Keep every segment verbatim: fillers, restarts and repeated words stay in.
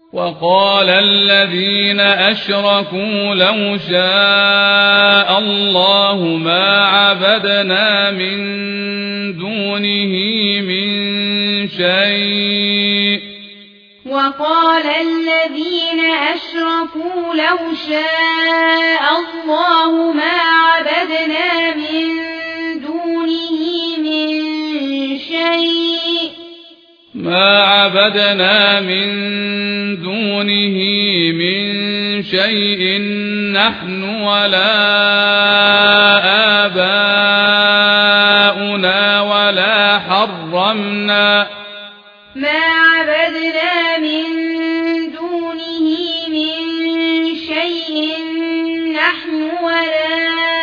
وقال الذين أشركوا لو شاء الله ما عبدنا من دونه من شيء وقال الذين أشركوا لو شاء الله ما عبدنا من دونه من شيء ما عبدنا من دونه من شيء نحن ولا آباؤنا ولا حرمنا ما عبدنا من دونه من شيء نحن ولا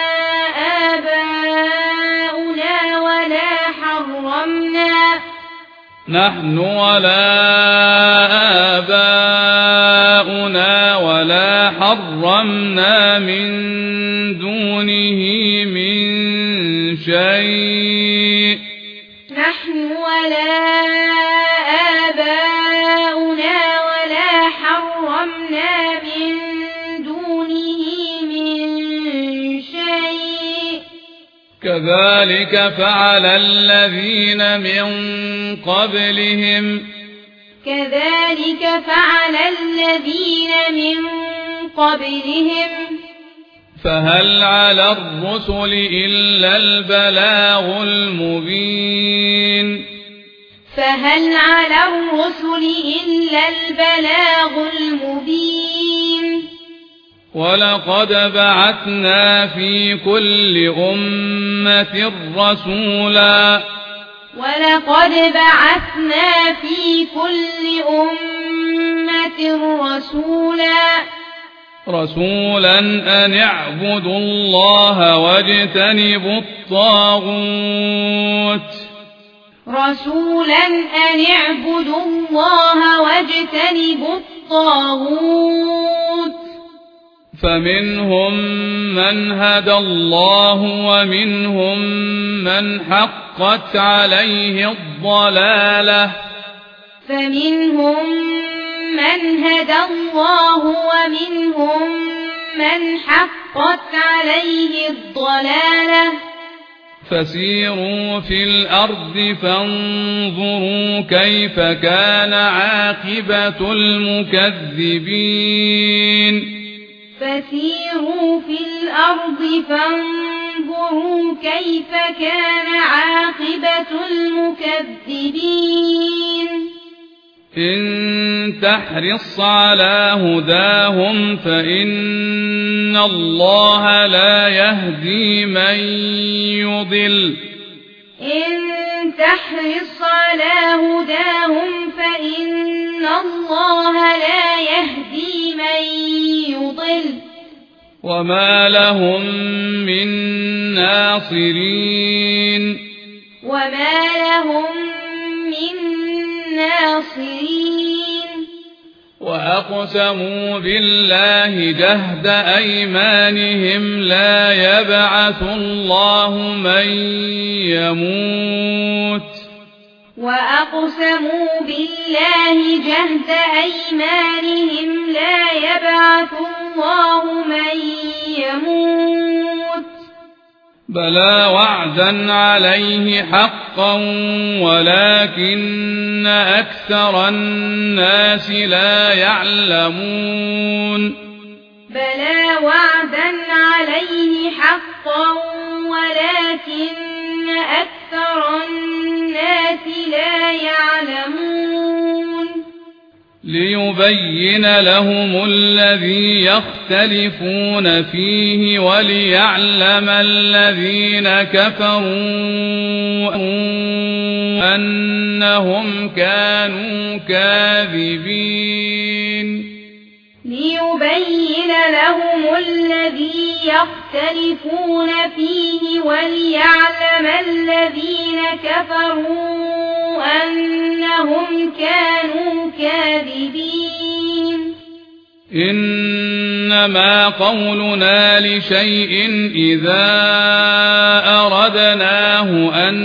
آباؤنا ولا حرمنا نحن ولا آباؤنا ولا حرمنا من دونه من شيء نحن ولا آباؤنا ولا حرمنا من دونه من شيء كذلك فعل الذين من قبلهم كذلك فعل الذين من قبلهم فهل على الرسل إلا البلاغ المبين فهل على الرسل إلا البلاغ المبين ولقد بعثنا في كل أمة رسولا ولقد بعثنا في كل أمة رسولا رسولا أن اعبدوا الله واجتنبوا الطاغوت رسولا أن اعبدوا الله واجتنبوا الطاغوت فمنهم من هدى الله ومنهم من حقت عليه الضلالة فمنهم من هدى الله ومنهم من حقت عليه الضلالة فسيروا في الأرض فانظروا كيف كان عاقبة المكذبين فسيروا في الأرض فانظروا كيف كان عاقبة المكذبين إن تحرص على هداهم فإن الله لا يهدي من يضل إن تحرص على هداهم فإن الله لا يهدي من يضل وما لهم من ناصرين وما لهم من ناصرين وأقسموا بالله جهد أيمانهم لا يبعث الله من يموت وأقسموا بالله جهد أيمانهم لا يبعث الله من يموت بلى وعدا عليه حقا ولكن أكثر الناس لا يعلمون بلى وعدا عليه حقا ولكن أكثر الناس لا يعلمون ليبين لهم الذي يختلفون فيه وليعلم الذين كفروا أنهم كانوا كاذبين ليبين لهم الذي يختلفون فيه وليعلم الذين كفروا أنهم كانوا كاذبين إنما قولنا لشيء إذا أردناه أن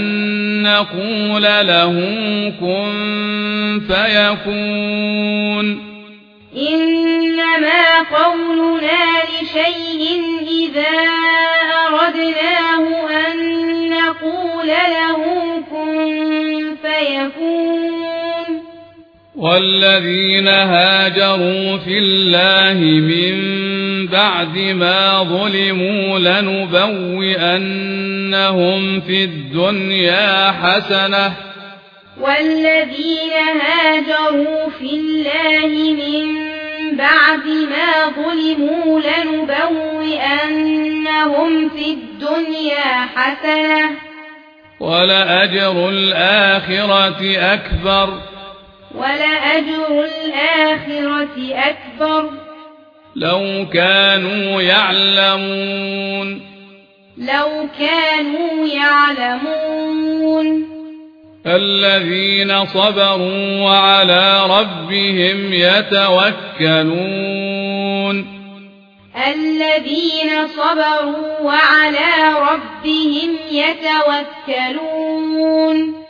نقول له كن فيكون إنما قولنا لشيء إذا أردناه أن نقول له كن فيكون. والذين هاجروا في الله من بعد ما ظلموا لنبوئنهم في الدنيا حسنة والذين هاجروا في الله من بعد ما ظلموا لنبوئنهم في الدنيا حسنة ولأجر الآخرة أكبر ولأجر الآخرة أكبر لو كانوا يعلمون لو كانوا يعلمون. الذين صبروا وعلى ربهم يتوكلون الذين صبروا وعلى ربهم يتوكلون.